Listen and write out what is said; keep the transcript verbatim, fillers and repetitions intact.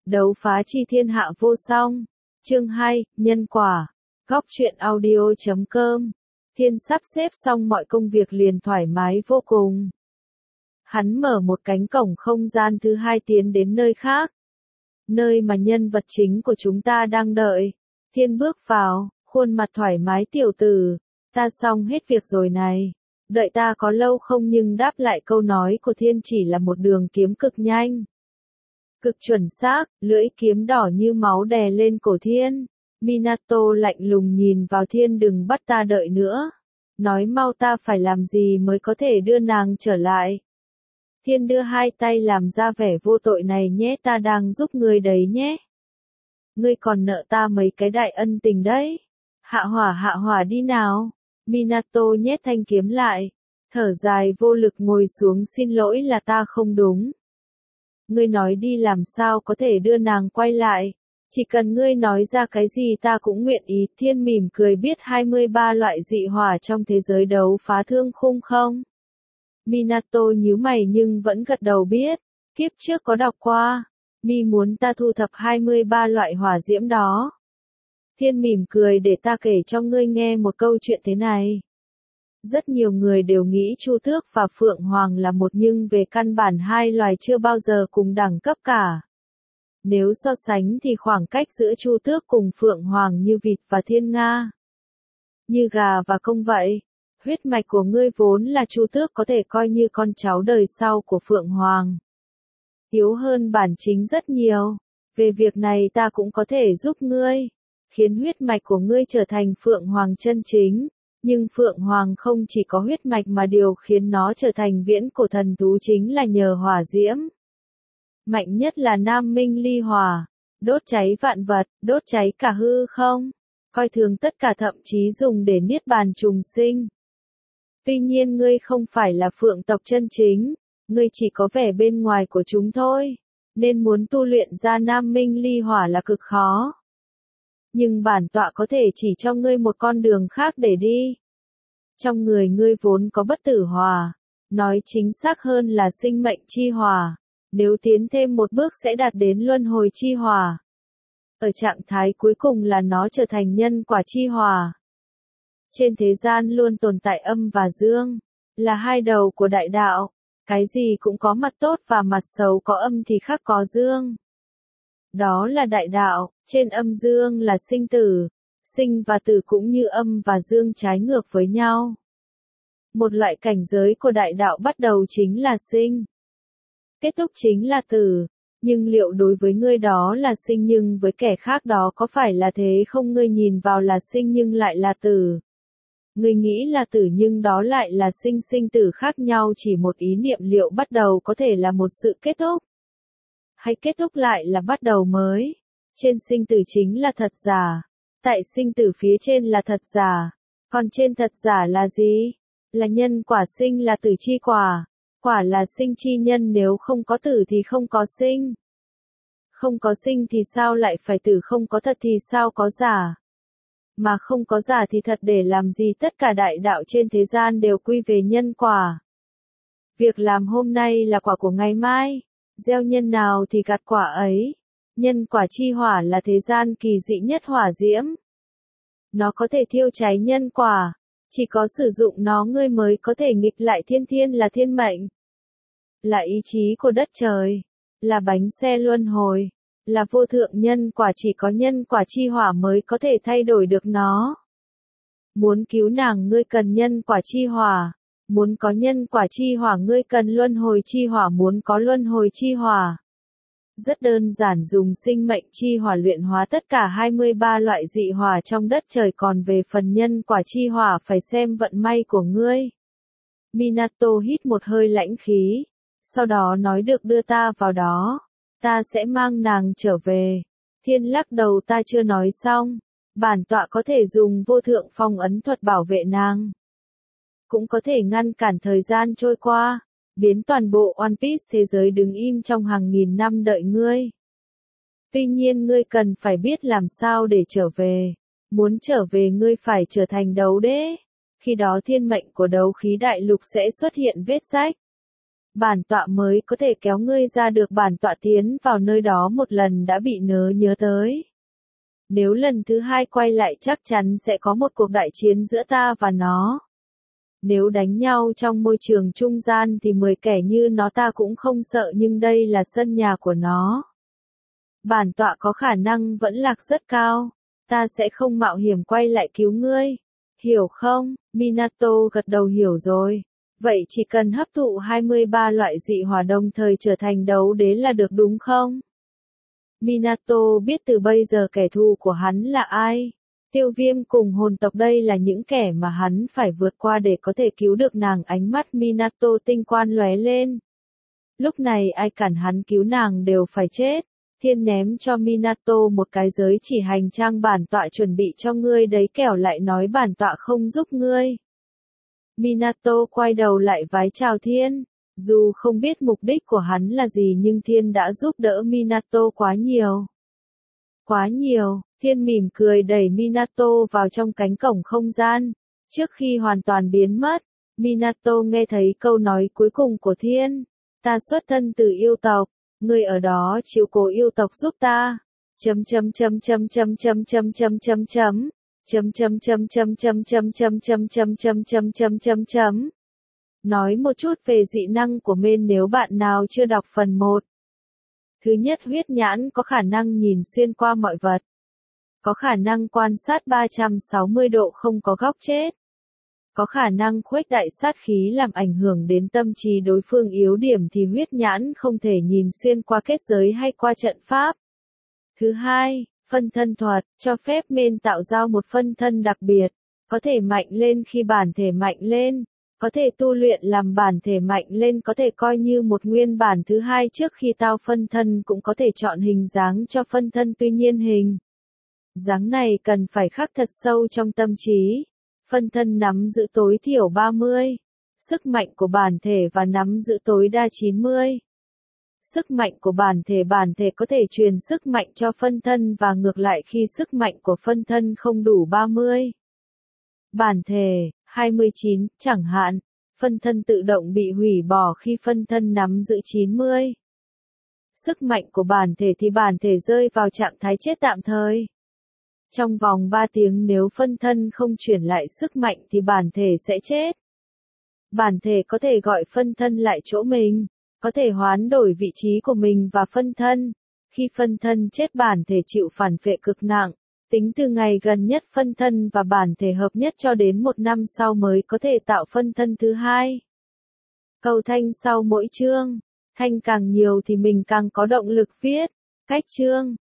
Đấu phá chi thiên hạ vô song. Chương hai, Nhân quả. Góc truyện audio chấm com. Thiên sắp xếp xong mọi công việc liền thoải mái vô cùng. Hắn mở một cánh cổng không gian thứ hai tiến đến nơi khác. Nơi mà nhân vật chính của chúng ta đang đợi. Thiên bước vào, khuôn mặt thoải mái tiểu tử. Ta xong hết việc rồi này. Đợi ta có lâu không, nhưng đáp lại câu nói của Thiên chỉ là một đường kiếm cực nhanh. Cực chuẩn xác, lưỡi kiếm đỏ như máu đè lên cổ Thiên. Minato lạnh lùng nhìn vào Thiên, đừng bắt ta đợi nữa. Nói mau ta phải làm gì mới có thể đưa nàng trở lại. Thiên đưa hai tay làm ra vẻ vô tội, này nhé, ta đang giúp ngươi đấy nhé. Ngươi còn nợ ta mấy cái đại ân tình đấy. Hạ hỏa hạ hỏa đi nào. Minato nhét thanh kiếm lại. Thở dài vô lực ngồi xuống, xin lỗi là ta không đúng. Ngươi nói đi, làm sao có thể đưa nàng quay lại. Chỉ cần ngươi nói ra cái gì ta cũng nguyện ý. Thiên mỉm cười, biết hai mươi ba loại dị hỏa trong thế giới đấu phá thương khung không? Minato nhíu mày nhưng vẫn gật đầu biết. Kiếp trước có đọc qua. Mi muốn ta thu thập hai mươi ba loại hỏa diễm đó. Thiên mỉm cười, để ta kể cho ngươi nghe một câu chuyện thế này. Rất nhiều người đều nghĩ Chu Tước và Phượng Hoàng là một, nhưng về căn bản hai loài chưa bao giờ cùng đẳng cấp cả. Nếu so sánh thì khoảng cách giữa Chu Tước cùng Phượng Hoàng như vịt và thiên nga. Như gà và công vậy. Huyết mạch của ngươi vốn là Chu Tước có thể coi như con cháu đời sau của Phượng Hoàng. Yếu hơn bản chính rất nhiều. Về việc này ta cũng có thể giúp ngươi. Khiến huyết mạch của ngươi trở thành Phượng Hoàng chân chính. Nhưng Phượng Hoàng không chỉ có huyết mạch mà điều khiến nó trở thành viễn cổ thần thú chính là nhờ hỏa diễm. Mạnh nhất là Nam Minh Ly Hỏa. Đốt cháy vạn vật, đốt cháy cả hư không. Coi thường tất cả, thậm chí dùng để niết bàn trùng sinh. Tuy nhiên ngươi không phải là Phượng tộc chân chính. Ngươi chỉ có vẻ bên ngoài của chúng thôi. Nên muốn tu luyện ra Nam Minh Ly Hỏa là cực khó. Nhưng bản tọa có thể chỉ cho ngươi một con đường khác để đi. Trong người ngươi vốn có bất tử hỏa. Nói chính xác hơn là sinh mệnh chi hỏa. Nếu tiến thêm một bước sẽ đạt đến luân hồi chi hỏa. Ở trạng thái cuối cùng là nó trở thành nhân quả chi hỏa. Trên thế gian luôn tồn tại âm và dương. Là hai đầu của đại đạo. Cái gì cũng có mặt tốt và mặt xấu, có âm thì khác có dương. Đó là đại đạo, trên âm dương là sinh tử. Sinh và tử cũng như âm và dương trái ngược với nhau. Một loại cảnh giới của đại đạo bắt đầu chính là sinh. Kết thúc chính là tử. Nhưng liệu đối với ngươi đó là sinh, nhưng với kẻ khác đó có phải là thế không? Ngươi nhìn vào là sinh nhưng lại là tử. Ngươi nghĩ là tử nhưng đó lại là sinh. Sinh tử khác nhau chỉ một ý niệm, liệu bắt đầu có thể là một sự kết thúc? Hay kết thúc lại là bắt đầu mới? Trên sinh tử chính là thật giả. Tại sinh tử phía trên là thật giả. Còn trên thật giả là gì? Là nhân quả. Sinh là tử chi quả. Quả là sinh chi nhân, nếu không có tử thì không có sinh. Không có sinh thì sao lại phải tử, không có thật thì sao có giả. Mà không có giả thì thật để làm gì? Tất cả đại đạo trên thế gian đều quy về nhân quả. Việc làm hôm nay là quả của ngày mai. Gieo nhân nào thì gặt quả ấy. Nhân quả chi hỏa là thế gian kỳ dị nhất hỏa diễm. Nó có thể thiêu cháy nhân quả. Chỉ có sử dụng nó ngươi mới có thể nghịch lại thiên. Thiên là thiên mệnh. Là ý chí của đất trời. Là bánh xe luân hồi. Là vô thượng nhân quả, chỉ có nhân quả chi hỏa mới có thể thay đổi được nó. Muốn cứu nàng ngươi cần nhân quả chi hỏa. Muốn có nhân quả chi hỏa ngươi cần luân hồi chi hỏa. Muốn có luân hồi chi hỏa. Rất đơn giản, dùng sinh mệnh chi hỏa luyện hóa tất cả hai mươi ba loại dị hỏa trong đất trời. Còn về phần nhân quả chi hỏa phải xem vận may của ngươi. Minato hít một hơi lãnh khí. Sau đó nói, được, đưa ta vào đó. Ta sẽ mang nàng trở về. Thiên lắc đầu, ta chưa nói xong. Bản tọa có thể dùng vô thượng phong ấn thuật bảo vệ nàng. Cũng có thể ngăn cản thời gian trôi qua. Biến toàn bộ One Piece thế giới đứng im trong hàng nghìn năm đợi ngươi. Tuy nhiên ngươi cần phải biết làm sao để trở về. Muốn trở về ngươi phải trở thành đấu đế. Khi đó thiên mệnh của đấu khí đại lục sẽ xuất hiện vết rách. Bản tọa mới có thể kéo ngươi ra được, bản tọa tiến vào nơi đó một lần đã bị nớ nhớ tới. Nếu lần thứ hai quay lại chắc chắn sẽ có một cuộc đại chiến giữa ta và nó. Nếu đánh nhau trong môi trường trung gian thì mười kẻ như nó ta cũng không sợ, nhưng đây là sân nhà của nó. Bản tọa có khả năng vẫn lạc rất cao. Ta sẽ không mạo hiểm quay lại cứu ngươi. Hiểu không? Minato gật đầu hiểu rồi. Vậy chỉ cần hấp thụ hai mươi ba loại dị hỏa đồng thời trở thành đấu đế là được đúng không? Minato biết từ bây giờ kẻ thù của hắn là ai. Tiêu Viêm cùng hồn tộc đây là những kẻ mà hắn phải vượt qua để có thể cứu được nàng. Ánh mắt Minato tinh quang lóe lên. Lúc này ai cản hắn cứu nàng đều phải chết. Thiên ném cho Minato một cái giới chỉ hành trang, bản tọa chuẩn bị cho ngươi đấy, kẻo lại nói bản tọa không giúp ngươi. Minato quay đầu lại vái chào Thiên. Dù không biết mục đích của hắn là gì nhưng Thiên đã giúp đỡ Minato quá nhiều. Quá nhiều, Thiên mỉm cười đẩy Minato vào trong cánh cổng không gian. Trước khi hoàn toàn biến mất, Minato nghe thấy câu nói cuối cùng của Thiên. Ta xuất thân từ yêu tộc, ngươi ở đó chiếu cố yêu tộc giúp ta. Chấm chấm chấm chấm chấm chấm chấm chấm chấm chấm. Chấm chấm chấm chấm chấm chấm chấm chấm chấm chấm chấm chấm chấm chấm. Nói một chút về dị năng của Mên nếu bạn nào chưa đọc phần một. Thứ nhất, huyết nhãn có khả năng nhìn xuyên qua mọi vật. Có khả năng quan sát ba trăm sáu mươi độ không có góc chết. Có khả năng khuếch đại sát khí làm ảnh hưởng đến tâm trí đối phương, yếu điểm thì huyết nhãn không thể nhìn xuyên qua kết giới hay qua trận pháp. Thứ hai, phân thân thuật, cho phép Mên tạo ra một phân thân đặc biệt, có thể mạnh lên khi bản thể mạnh lên, có thể tu luyện làm bản thể mạnh lên, có thể coi như một nguyên bản. Thứ hai, trước khi tạo phân thân cũng có thể chọn hình dáng cho phân thân, tuy nhiên hình dáng này cần phải khắc thật sâu trong tâm trí. Phân thân nắm giữ tối thiểu ba mươi sức mạnh của bản thể và nắm giữ tối đa chín mươi sức mạnh của bản thể. Bản thể có thể truyền sức mạnh cho phân thân và ngược lại khi sức mạnh của phân thân không đủ ba mươi. Bản thể, hai mươi chín, chẳng hạn, phân thân tự động bị hủy bỏ khi phân thân nắm giữ chín mươi. Sức mạnh của bản thể thì bản thể rơi vào trạng thái chết tạm thời. Trong vòng ba tiếng nếu phân thân không chuyển lại sức mạnh thì bản thể sẽ chết. Bản thể có thể gọi phân thân lại chỗ mình, có thể hoán đổi vị trí của mình và phân thân. Khi phân thân chết, bản thể chịu phản vệ cực nặng, tính từ ngày gần nhất phân thân và bản thể hợp nhất cho đến một năm sau mới có thể tạo phân thân thứ hai. Cầu thanh sau mỗi chương, thanh càng nhiều thì mình càng có động lực viết. Cách chương